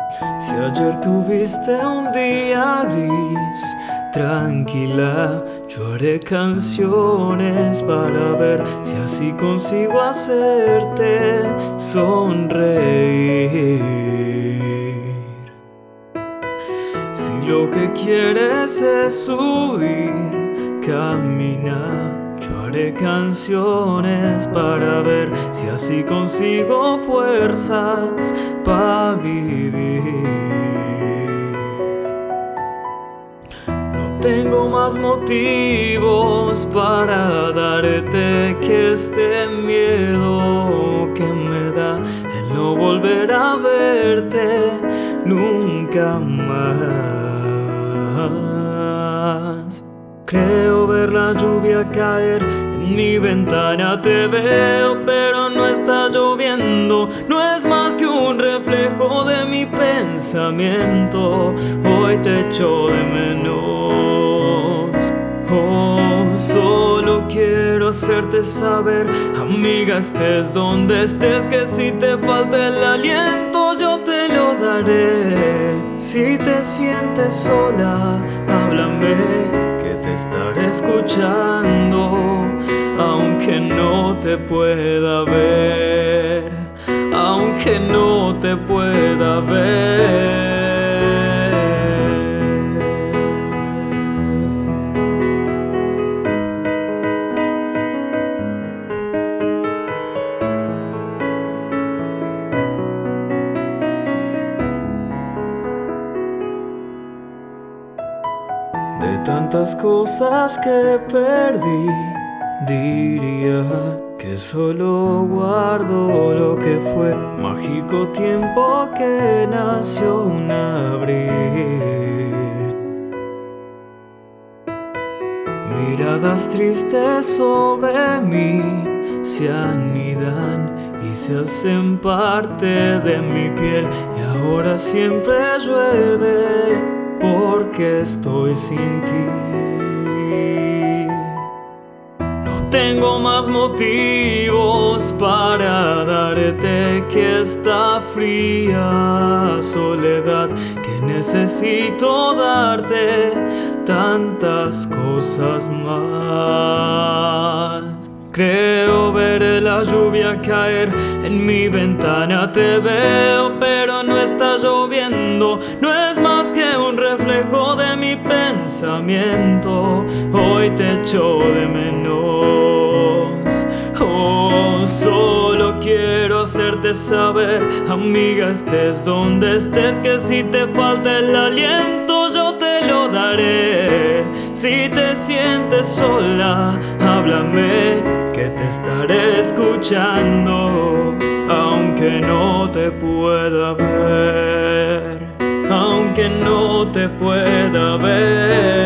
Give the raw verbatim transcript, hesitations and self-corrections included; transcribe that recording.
Si ayer tuviste un día gris, tranquila, yo haré canciones para ver si así consigo hacerte sonreír. Si lo que quieres es huir, camina, yo haré canciones para ver si así consigo fuerzas para vivir. No tengo más motivos para darte que este miedo que me da el no volver a verte nunca más. Creo ver la lluvia caer en mi ventana, te veo pero no está lloviendo. No es más que un reflejo de mi pensamiento. Hoy te echo de menos. Oh, solo quiero hacerte saber, amiga, estés donde estés, que si te falta el aliento yo te lo daré. Si te sientes sola, háblame, te estaré escuchando, aunque no te pueda ver, aunque no te pueda ver. De tantas cosas que perdí, diría que solo guardo lo que fue mágico tiempo que nació un abril. Miradas tristes sobre mí se anidan y se hacen parte de mi piel, y ahora siempre llueve porque estoy sin ti. No tengo más motivos para darte que esta fría soledad, que necesito darte tantas cosas más. Creo ver la lluvia caer en mi ventana, te veo pero no está lloviendo. No es más que un reflejo de mi pensamiento. Hoy te echo de menos. Oh, solo quiero hacerte saber, amiga, estés donde estés, que si te falta el aliento yo te lo daré. Si te sientes sola, háblame, que te estaré escuchando, aunque no te pueda ver, aunque no te pueda ver.